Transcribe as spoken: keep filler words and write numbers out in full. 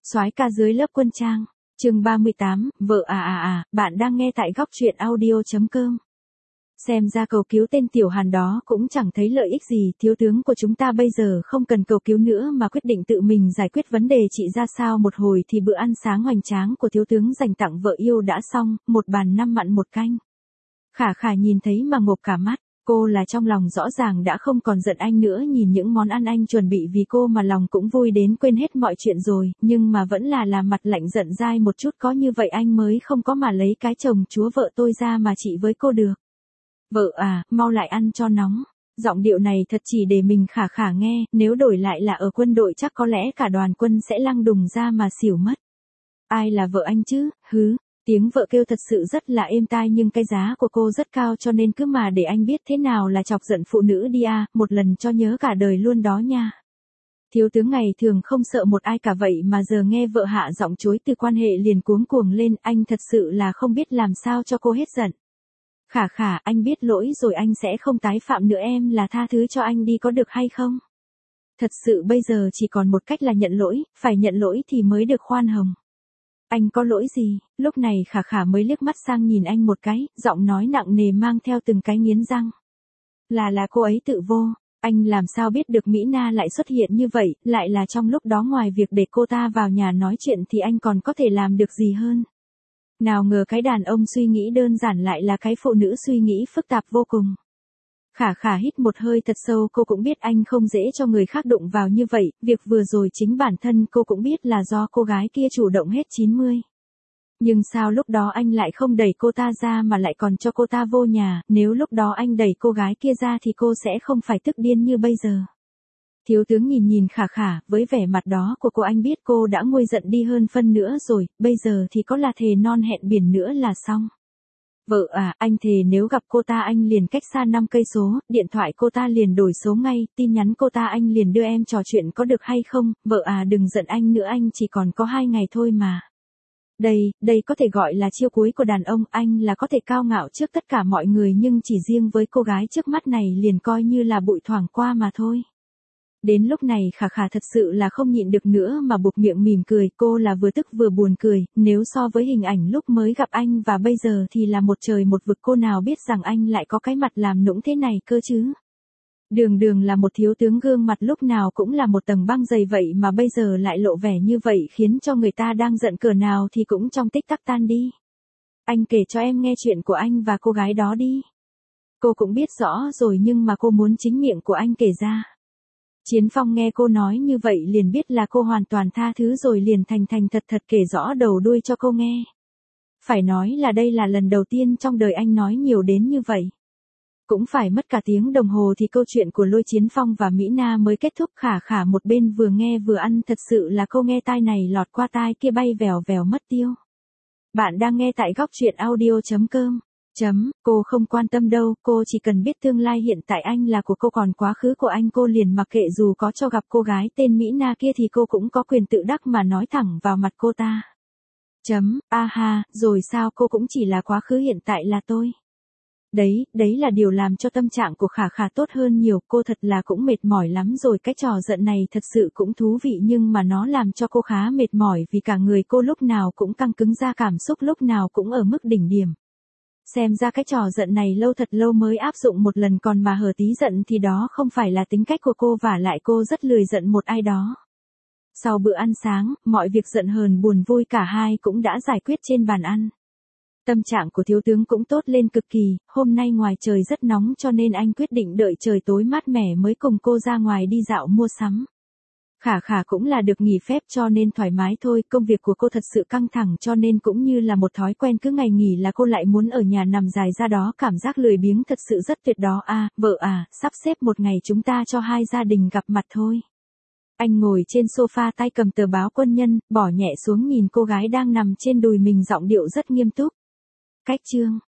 Soái ca dưới lớp quân trang, chương ba mươi tám, vợ à à à, bạn đang nghe tại góc truyện audio.com. Xem ra cầu cứu tên Tiểu Hàn đó cũng chẳng thấy lợi ích gì, thiếu tướng của chúng ta bây giờ không cần cầu cứu nữa mà quyết định tự mình giải quyết vấn đề chị ra sao. Một hồi thì bữa ăn sáng hoành tráng của thiếu tướng dành tặng vợ yêu đã xong, một bàn năm mặn một canh. Khả Khả nhìn thấy mà ngộp cả mắt. Cô là trong lòng rõ ràng đã không còn giận anh nữa, nhìn những món ăn anh chuẩn bị vì cô mà lòng cũng vui đến quên hết mọi chuyện rồi, nhưng mà vẫn là làm mặt lạnh giận dai một chút, có như vậy anh mới không có mà lấy cái chồng chúa vợ tôi ra mà chị với cô được. Vợ à, mau lại ăn cho nóng. Giọng điệu này thật chỉ để mình Khả Khả nghe, nếu đổi lại là ở quân đội chắc có lẽ cả đoàn quân sẽ lăng đùng ra mà xỉu mất. Ai là vợ anh chứ, hứ. Tiếng vợ kêu thật sự rất là êm tai nhưng cái giá của cô rất cao cho nên cứ mà để anh biết thế nào là chọc giận phụ nữ đi à, một lần cho nhớ cả đời luôn đó nha. Thiếu tướng ngày thường không sợ một ai cả vậy mà giờ nghe vợ hạ giọng chối từ quan hệ liền cuống cuồng lên, anh thật sự là không biết làm sao cho cô hết giận. Khả Khả, anh biết lỗi rồi, anh sẽ không tái phạm nữa, em là tha thứ cho anh đi có được hay không? Thật sự bây giờ chỉ còn một cách là nhận lỗi, phải nhận lỗi thì mới được khoan hồng. Anh có lỗi gì? Lúc này Khả Khả mới liếc mắt sang nhìn anh một cái, giọng nói nặng nề mang theo từng cái nghiến răng. Là là cô ấy tự vô, anh làm sao biết được Mỹ Na lại xuất hiện như vậy, lại là trong lúc đó ngoài việc để cô ta vào nhà nói chuyện thì anh còn có thể làm được gì hơn. Nào ngờ cái đàn ông suy nghĩ đơn giản lại là cái phụ nữ suy nghĩ phức tạp vô cùng. Khả Khả hít một hơi thật sâu, cô cũng biết anh không dễ cho người khác đụng vào như vậy, việc vừa rồi chính bản thân cô cũng biết là do cô gái kia chủ động hết chín mươi. Nhưng sao lúc đó anh lại không đẩy cô ta ra mà lại còn cho cô ta vô nhà, nếu lúc đó anh đẩy cô gái kia ra thì cô sẽ không phải tức điên như bây giờ. Thiếu tướng nhìn nhìn Khả Khả, với vẻ mặt đó của cô anh biết cô đã nguôi giận đi hơn phân nữa rồi, bây giờ thì có là thề non hẹn biển nữa là xong. Vợ à, anh thề nếu gặp cô ta anh liền cách xa năm cây số, điện thoại cô ta liền đổi số ngay, tin nhắn cô ta anh liền đưa em trò chuyện có được hay không? Vợ à đừng giận anh nữa, anh chỉ còn có hai ngày thôi mà. Đây, đây có thể gọi là chiêu cuối của đàn ông, anh là có thể cao ngạo trước tất cả mọi người nhưng chỉ riêng với cô gái trước mắt này liền coi như là bụi thoảng qua mà thôi. Đến lúc này Khả Khả thật sự là không nhịn được nữa mà buộc miệng mỉm cười, cô là vừa tức vừa buồn cười, nếu so với hình ảnh lúc mới gặp anh và bây giờ thì là một trời một vực, cô nào biết rằng anh lại có cái mặt làm nũng thế này cơ chứ. Đường đường là một thiếu tướng gương mặt lúc nào cũng là một tầng băng dày vậy mà bây giờ lại lộ vẻ như vậy khiến cho người ta đang giận cỡ nào thì cũng trong tích tắc tan đi. Anh kể cho em nghe chuyện của anh và cô gái đó đi. Cô cũng biết rõ rồi nhưng mà cô muốn chính miệng của anh kể ra. Chiến Phong nghe cô nói như vậy liền biết là cô hoàn toàn tha thứ rồi liền thành thành thật thật kể rõ đầu đuôi cho cô nghe. Phải nói là đây là lần đầu tiên trong đời anh nói nhiều đến như vậy. Cũng phải mất cả tiếng đồng hồ thì câu chuyện của Lôi Chiến Phong và Mỹ Na mới kết thúc. Khả Khả một bên vừa nghe vừa ăn, thật sự là cô nghe tai này lọt qua tai kia bay vèo vèo mất tiêu. Bạn đang nghe tại góc truyện audio.com. Chấm, cô không quan tâm đâu, cô chỉ cần biết tương lai hiện tại anh là của cô còn quá khứ của anh cô liền mặc kệ, dù có cho gặp cô gái tên Mỹ Na kia thì cô cũng có quyền tự đắc mà nói thẳng vào mặt cô ta. Chấm, a ha, rồi sao, cô cũng chỉ là quá khứ, hiện tại là tôi. Đấy, đấy là điều làm cho tâm trạng của Khả Khả tốt hơn nhiều, cô thật là cũng mệt mỏi lắm rồi, cái trò giận này thật sự cũng thú vị nhưng mà nó làm cho cô khá mệt mỏi vì cả người cô lúc nào cũng căng cứng ra, cảm xúc lúc nào cũng ở mức đỉnh điểm. Xem ra cái trò giận này lâu thật lâu mới áp dụng một lần, còn mà hở tí giận thì đó không phải là tính cách của cô, và lại cô rất lười giận một ai đó. Sau bữa ăn sáng, mọi việc giận hờn buồn vui cả hai cũng đã giải quyết trên bàn ăn. Tâm trạng của thiếu tướng cũng tốt lên cực kỳ, hôm nay ngoài trời rất nóng cho nên anh quyết định đợi trời tối mát mẻ mới cùng cô ra ngoài đi dạo mua sắm. Khả Khả cũng là được nghỉ phép cho nên thoải mái thôi, công việc của cô thật sự căng thẳng cho nên cũng như là một thói quen, cứ ngày nghỉ là cô lại muốn ở nhà nằm dài ra đó, cảm giác lười biếng thật sự rất tuyệt đó à. Vợ à, sắp xếp một ngày chúng ta cho hai gia đình gặp mặt thôi. Anh ngồi trên sofa tay cầm tờ báo Quân Nhân, bỏ nhẹ xuống nhìn cô gái đang nằm trên đùi mình, giọng điệu rất nghiêm túc. Cách chương,